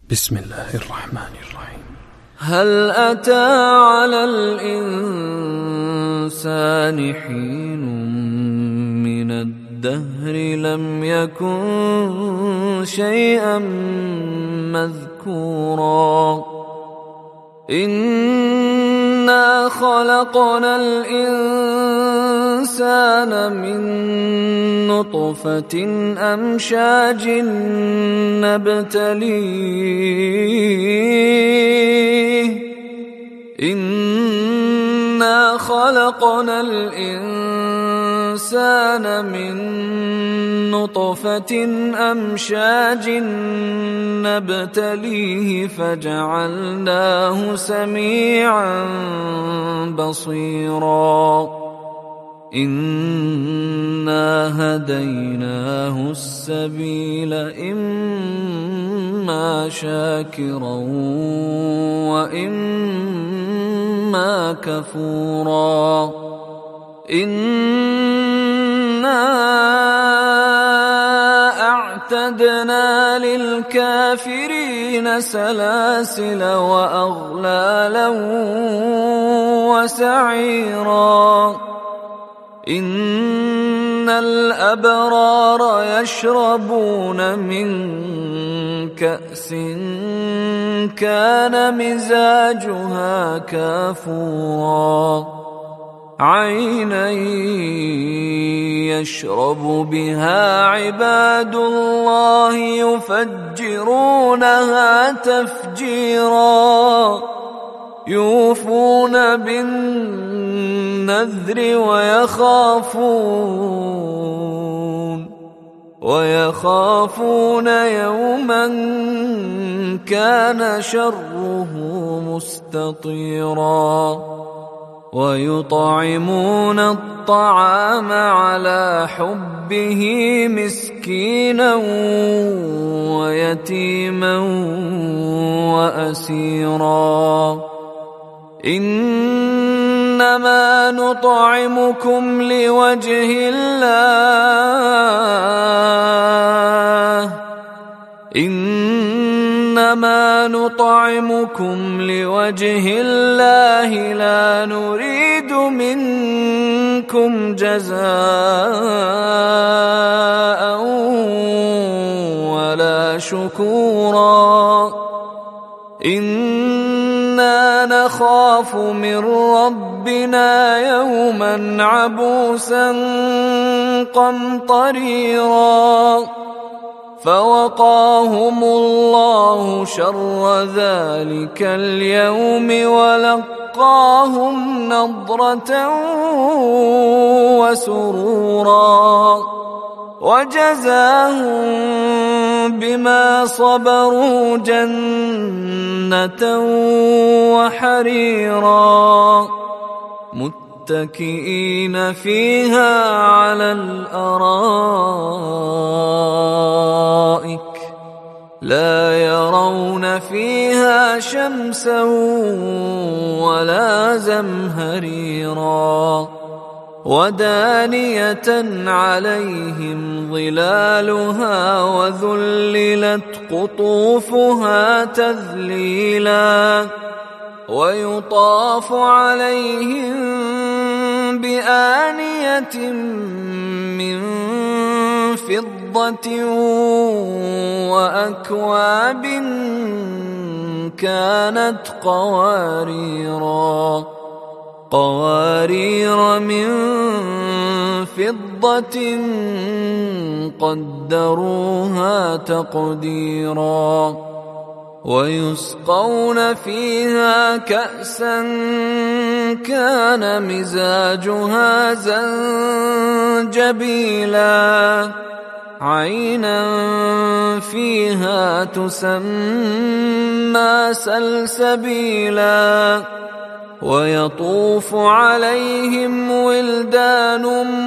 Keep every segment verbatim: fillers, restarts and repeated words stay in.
بسم الله الرحمن الرحيم. هل أتى على الإنسان حين من الدهر لم يكن شيئا مذكورا إنا خلقنا الإنسان من نطفة أمشاج نبتليه إنا خلقنا الإنسان من نطفة أمشاج نبتليه فجعلناه سميعا بصيرا إنا هديناه السبيل إما شاكرا وإما كفورا إنا أعتدنا للكافرين سلاسل وأغلالا وسعيرا إن الأبرار يشربون من كأس كان مزاجها كافورا عينا يشرب بها عباد الله يفجرونها تفجيرا يوفون بالنذر ويخافون ويخافون يوما كان شره مستطيرا ويطعمون الطعام على حبه مسكينا ويتيما وأسيرا إنما نطعمكم لوجه الله إنما نطعمكم لوجه الله لا نريد منكم جزاء ولا شكورا إنا نخاف من ربنا يوما عبوسا قمطريرا فوقاهم الله شر ذلك اليوم ولقاهم نضرة وسرورا وجزاهم بما صبروا جنة وحريرا متكئين فيها على الأرائك لا يرون فيها شمسا ولا زمهريرا ودانية عليهم ظلالها وذللت قطوفها تذليلا ويطاف عليهم بآنية من فضة وأكواب كانت قواريرا قوارير من فضة قدروها تقديرا ويسقون فيها كأسا كان مزاجها زنجبيلا عينا فيها تسمى سلسبيلا ويطوف عليهم ولدان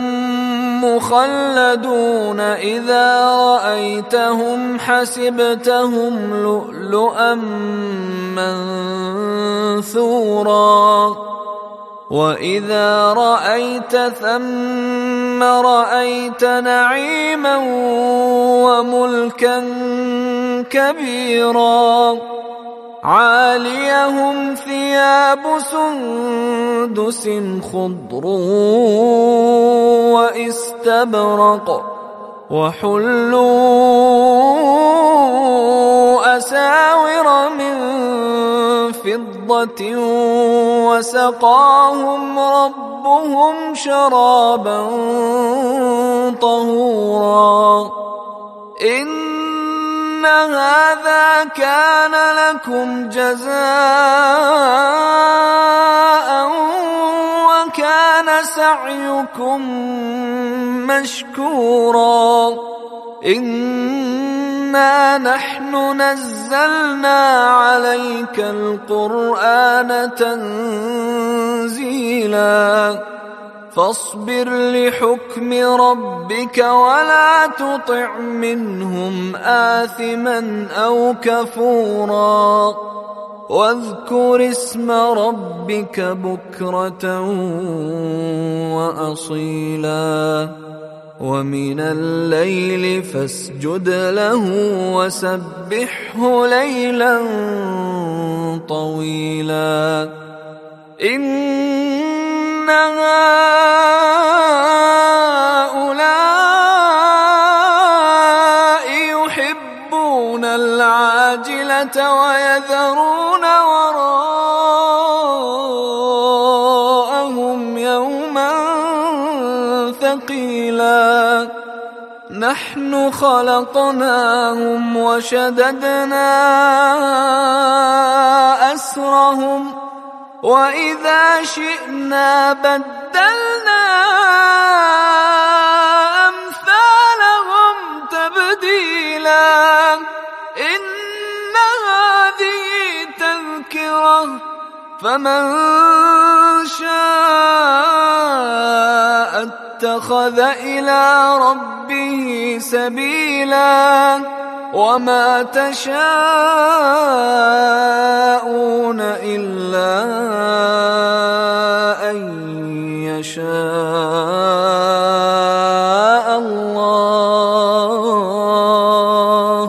مخلدون إذا رأيتهم حسبتهم لؤلؤا منثورا وإذا رأيت ثم رأيت نعيما وملكا كبيرا عاليهم ثياب سندس خضر واستبرق وحلوا أساور من فضة وسقاهم ربهم شرابا طهورا إن هذا كان لكم جزاء وكان سعيكم مشكورا إنا نحن نزلنا عليك القرآن تنزيلا فاصبر لحكم ربك ولا تطع منهم آثما أو كفورا واذكر اسم ربك بكرة وأصيلا ومن الليل فاسجد له وسبحه ليلا طويلا إن هؤلاء يحبون العاجلة ويذرون وراءهم يوما ثقيلا نحن خلقناهم وشددنا أسرهم وإذا شئنا بدلنا أمثالهم تبديلا إن هذه تذكرة فمن شاء اتخذ إلى ربه سبيلا وما تشاءون إلا أن يشاء الله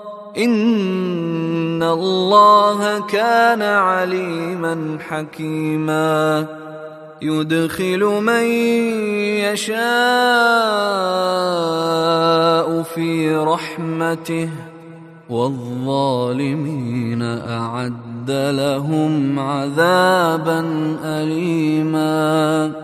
إن الله كان عليما حكيما يدخل من يشاء في رحمته والظالمين أعد لهم عذابا أليما.